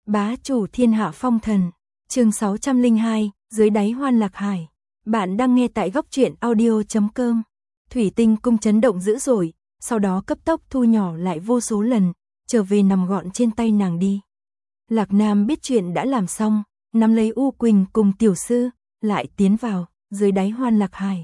Bá chủ thiên hạ phong thần, chương 602, dưới đáy Hoan Lạc Hải. Bạn đang nghe tại góc truyện audio.com. Thủy tinh cung chấn động dữ dội, sau đó cấp tốc thu nhỏ lại vô số lần, trở về nằm gọn trên tay nàng đi. Lạc Nam biết chuyện đã làm xong, nắm lấy U Quỳnh cùng tiểu sư, lại tiến vào, dưới đáy Hoan Lạc Hải.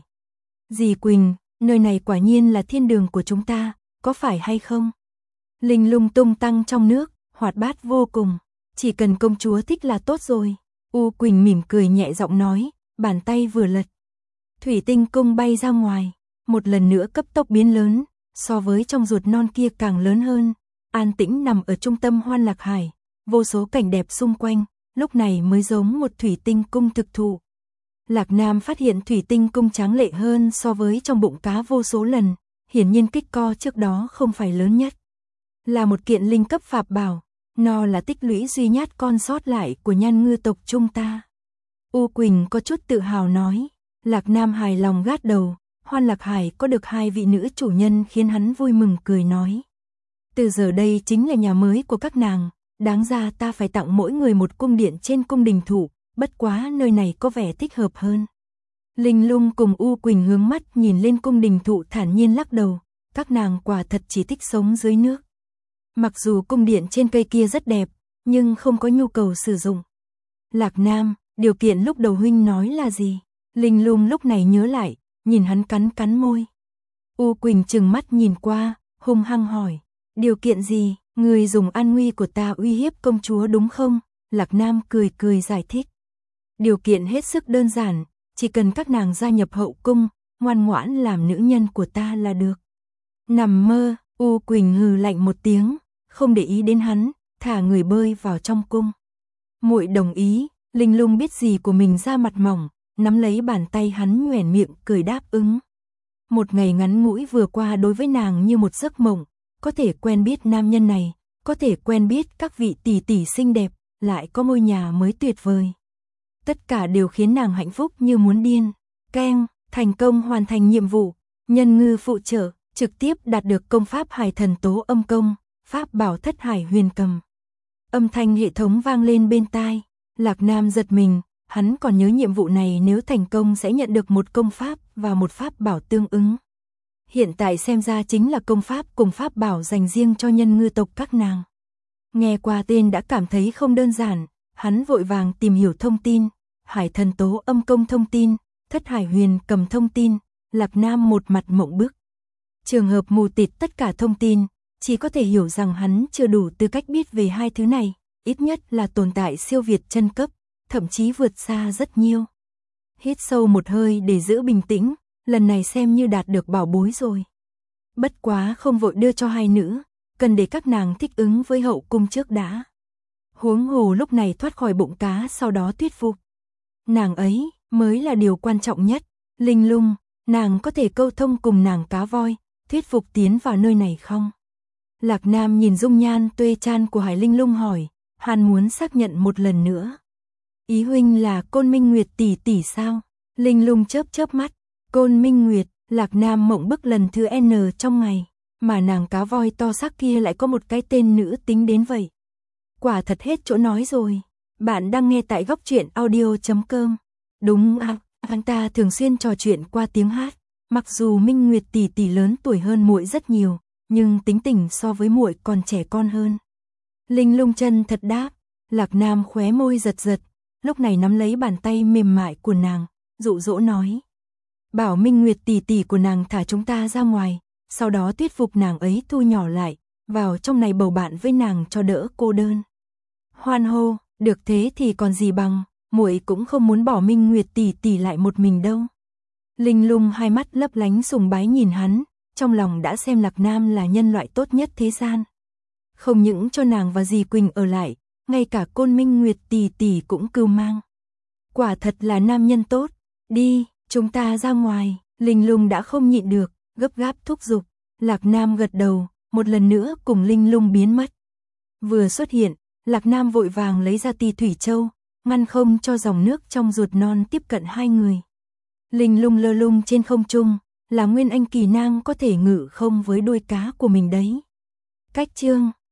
Dì Quỳnh, nơi này quả nhiên là thiên đường của chúng ta, có phải hay không? Linh lung tung tăng trong nước, hoạt bát vô cùng. Chỉ cần công chúa thích là tốt rồi. U Quỳnh mỉm cười nhẹ giọng nói, bàn tay vừa lật. Thủy tinh cung bay ra ngoài, một lần nữa cấp tốc biến lớn, so với trong ruột non kia càng lớn hơn. An tĩnh nằm ở trung tâm Hoan Lạc Hải, vô số cảnh đẹp xung quanh, lúc này mới giống một thủy tinh cung thực thụ. Lạc Nam phát hiện thủy tinh cung tráng lệ hơn so với trong bụng cá vô số lần, hiển nhiên kích co trước đó không phải lớn nhất. Là một kiện linh cấp pháp bảo, nó là tích lũy duy nhất con sót lại của Nhan Ngư tộc chúng ta. U Quỳnh có chút tự hào nói. Lạc Nam hài lòng gát đầu, Hoan Lạc Hải có được hai vị nữ chủ nhân khiến hắn vui mừng cười nói. Từ giờ đây chính là nhà mới của các nàng, đáng ra ta phải tặng mỗi người một cung điện trên cung đình thụ, bất quá nơi này có vẻ thích hợp hơn. Linh lung cùng U Quỳnh hướng mắt nhìn lên cung đình thụ thản nhiên lắc đầu, các nàng quả thật chỉ thích sống dưới nước. Mặc dù cung điện trên cây kia rất đẹp, nhưng không có nhu cầu sử dụng. Lạc Nam, điều kiện lúc đầu huynh nói là gì? Linh lung lúc này nhớ lại, nhìn hắn cắn môi. U Quỳnh trừng mắt nhìn qua, hung hăng hỏi, điều kiện gì? Người dùng an nguy của ta uy hiếp công chúa đúng không? Lạc Nam cười giải thích. Điều kiện hết sức đơn giản, chỉ cần các nàng gia nhập hậu cung, ngoan ngoãn làm nữ nhân của ta là được. Nằm mơ, U Quỳnh hừ lạnh một tiếng, không để ý đến hắn, thả người bơi vào trong cung. Muội đồng ý. Linh lung biết gì của mình ra mặt mỏng, nắm lấy bàn tay hắn nhoẻn miệng cười đáp ứng. Một ngày ngắn ngủi vừa qua đối với nàng như một giấc mộng, có thể quen biết nam nhân này, có thể quen biết các vị tỷ tỷ xinh đẹp, lại có ngôi nhà mới tuyệt vời. Tất cả đều khiến nàng hạnh phúc như muốn điên. Keng, thành công hoàn thành nhiệm vụ, Nhân Ngư phụ trợ, trực tiếp đạt được công pháp Hải Thần Tố Âm Công, pháp bảo Thất Hải Huyền Cầm. Âm thanh hệ thống vang lên bên tai. Lạc Nam giật mình, hắn còn nhớ nhiệm vụ này nếu thành công sẽ nhận được một công pháp và một pháp bảo tương ứng. Hiện tại xem ra chính là công pháp cùng pháp bảo dành riêng cho Nhân Ngư tộc các nàng. Nghe qua tên đã cảm thấy không đơn giản, hắn vội vàng tìm hiểu thông tin, Hải Thần Tố Âm Công thông tin, Thất Hải Huyền Cầm thông tin, Lạc Nam một mặt mộng bức. Trường hợp mù tịt tất cả thông tin, chỉ có thể hiểu rằng hắn chưa đủ tư cách biết về hai thứ này. Ít nhất là tồn tại siêu việt chân cấp, thậm chí vượt xa rất nhiều. Hít sâu một hơi để giữ bình tĩnh, lần này xem như đạt được bảo bối rồi. Bất quá không vội đưa cho hai nữ, cần để các nàng thích ứng với hậu cung trước đã. Huống hồ lúc này thoát khỏi bụng cá sau đó thuyết phục. Nàng ấy mới là điều quan trọng nhất. Linh lung, nàng có thể câu thông cùng nàng cá voi, thuyết phục tiến vào nơi này không? Lạc Nam nhìn dung nhan tuê chan của Hải Linh lung hỏi. Hắn muốn xác nhận một lần nữa. Ý huynh là Côn Minh Nguyệt tỷ tỷ sao? Linh lung chớp mắt. Côn Minh Nguyệt, Lạc Nam mộng bức lần thứ N trong ngày. Mà nàng cá voi to xác kia lại có một cái tên nữ tính đến vậy. Quả thật hết chỗ nói rồi. Bạn đang nghe tại góc truyện audio.com. Đúng à, hắn ta thường xuyên trò chuyện qua tiếng hát. Mặc dù Minh Nguyệt tỷ tỷ lớn tuổi hơn muội rất nhiều, nhưng tính tình so với muội còn trẻ con hơn. Linh lung chân thật đáp. Lạc Nam khóe môi giật, lúc này nắm lấy bàn tay mềm mại của nàng, dụ dỗ nói. Bảo Minh Nguyệt tỷ tỷ của nàng thả chúng ta ra ngoài, sau đó thuyết phục nàng ấy thu nhỏ lại, vào trong này bầu bạn với nàng cho đỡ cô đơn. Hoan hô, được thế thì còn gì bằng, muội cũng không muốn bỏ Minh Nguyệt tỷ tỷ lại một mình đâu. Linh lung hai mắt lấp lánh sùng bái nhìn hắn, trong lòng đã xem Lạc Nam là nhân loại tốt nhất thế gian. Không những cho nàng và dì Quỳnh ở lại, ngay cả Côn Minh Nguyệt tỷ tỷ cũng cưu mang. Quả thật là nam nhân tốt. Đi, chúng ta ra ngoài. Linh lung đã không nhịn được, gấp gáp thúc giục. Lạc Nam gật đầu, một lần nữa cùng Linh lung biến mất. Vừa xuất hiện, Lạc Nam vội vàng lấy ra Tì Thủy Châu, ngăn không cho dòng nước trong ruột non tiếp cận hai người. Linh lung lơ lung trên không trung, là nguyên anh kỳ nang có thể ngự không với đuôi cá của mình đấy. Cách chương